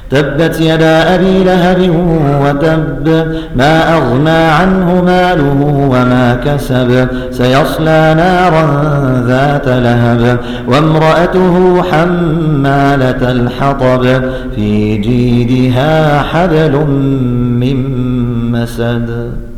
تبت يدا أبي لهب وتب ما أغنى عنه ماله وما كسب سيصلى نارا ذات لهب وامرأته حمالة الحطب في جيدها حبل من مسد.